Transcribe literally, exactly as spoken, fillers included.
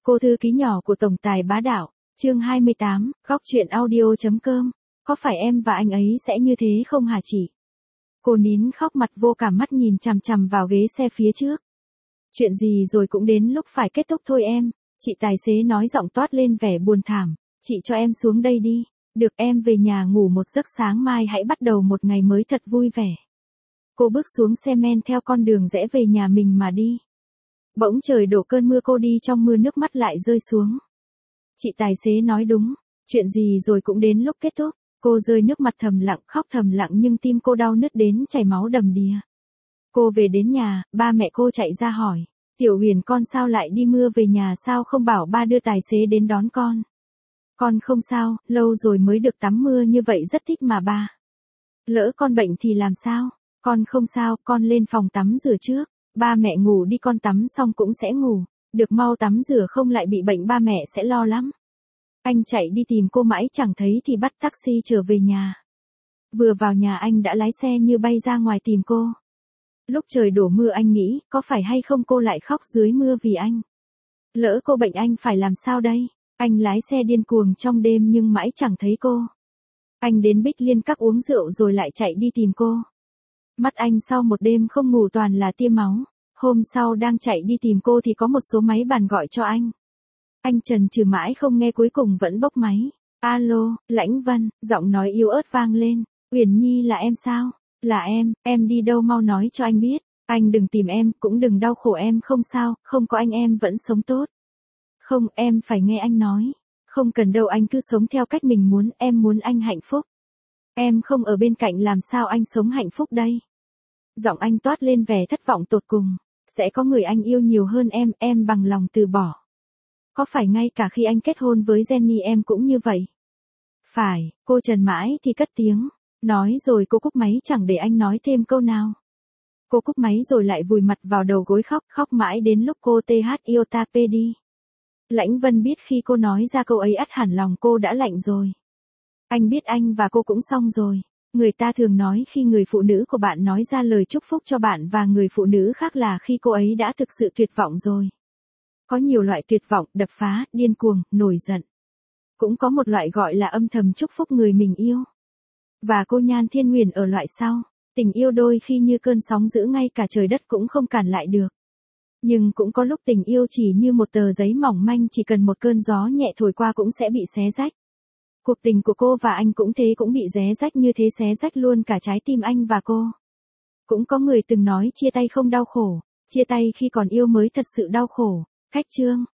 Cô thư ký nhỏ của tổng tài bá đạo, chương hai mươi tám, góc chuyện audio.com, có phải em và anh ấy sẽ như thế không hả chị? Cô nín khóc mặt vô cảm mắt nhìn chằm chằm vào ghế xe phía trước. Chuyện gì rồi cũng đến lúc phải kết thúc thôi em, chị tài xế nói giọng toát lên vẻ buồn thảm, chị cho em xuống đây đi, được em về nhà ngủ một giấc sáng mai hãy bắt đầu một ngày mới thật vui vẻ. Cô bước xuống xe men theo con đường rẽ về nhà mình mà đi. Bỗng trời đổ cơn mưa cô đi trong mưa nước mắt lại rơi xuống. Chị tài xế nói đúng, chuyện gì rồi cũng đến lúc kết thúc, cô rơi nước mặt thầm lặng khóc thầm lặng nhưng tim cô đau nứt đến chảy máu đầm đìa. Cô về đến nhà, ba mẹ cô chạy ra hỏi, Tiểu Huyền con sao lại đi mưa về nhà sao không bảo ba đưa tài xế đến đón con. Con không sao, lâu rồi mới được tắm mưa như vậy rất thích mà ba. Lỡ con bệnh thì làm sao, con không sao, con lên phòng tắm rửa trước. Ba mẹ ngủ đi con tắm xong cũng sẽ ngủ, được mau tắm rửa không lại bị bệnh ba mẹ sẽ lo lắm. Anh chạy đi tìm cô mãi chẳng thấy thì bắt taxi trở về nhà. Vừa vào nhà anh đã lái xe như bay ra ngoài tìm cô. Lúc trời đổ mưa anh nghĩ, có phải hay không cô lại khóc dưới mưa vì anh. Lỡ cô bệnh anh phải làm sao đây? Anh lái xe điên cuồng trong đêm nhưng mãi chẳng thấy cô. Anh đến Bích Liên Các uống rượu rồi lại chạy đi tìm cô. Mắt anh sau một đêm không ngủ toàn là tia máu. Hôm sau đang chạy đi tìm cô thì có một số máy bàn gọi cho anh. Anh chần chừ mãi không nghe cuối cùng vẫn bốc máy. Alo, Lãnh Vân, giọng nói yếu ớt vang lên. Uyển Nhi là em sao? Là em, em đi đâu mau nói cho anh biết. Anh đừng tìm em, cũng đừng đau khổ em không sao, không có anh em vẫn sống tốt. Không, em phải nghe anh nói. Không cần đâu anh cứ sống theo cách mình muốn, em muốn anh hạnh phúc. Em không ở bên cạnh làm sao anh sống hạnh phúc đây? Giọng anh toát lên vẻ thất vọng tột cùng. Sẽ có người anh yêu nhiều hơn em, em bằng lòng từ bỏ. Có phải ngay cả khi anh kết hôn với Jenny em cũng như vậy? Phải, cô trần mãi thì cất tiếng. Nói rồi cô cúp máy chẳng để anh nói thêm câu nào. Cô cúp máy rồi lại vùi mặt vào đầu gối khóc, khóc mãi đến lúc cô tê hát iota pê đi. Lãnh Vân biết khi cô nói ra câu ấy ắt hẳn lòng cô đã lạnh rồi. Anh biết anh và cô cũng xong rồi. Người ta thường nói khi người phụ nữ của bạn nói ra lời chúc phúc cho bạn và người phụ nữ khác là khi cô ấy đã thực sự tuyệt vọng rồi. Có nhiều loại tuyệt vọng, đập phá, điên cuồng, nổi giận. Cũng có một loại gọi là âm thầm chúc phúc người mình yêu. Và cô Nhan Thiên Huyền ở loại sau, tình yêu đôi khi như cơn sóng dữ ngay cả trời đất cũng không cản lại được. Nhưng cũng có lúc tình yêu chỉ như một tờ giấy mỏng manh chỉ cần một cơn gió nhẹ thổi qua cũng sẽ bị xé rách. Cuộc tình của cô và anh cũng thế cũng bị xé rách như thế xé rách luôn cả trái tim anh và cô. Cũng có người từng nói chia tay không đau khổ, chia tay khi còn yêu mới thật sự đau khổ. Khách chương.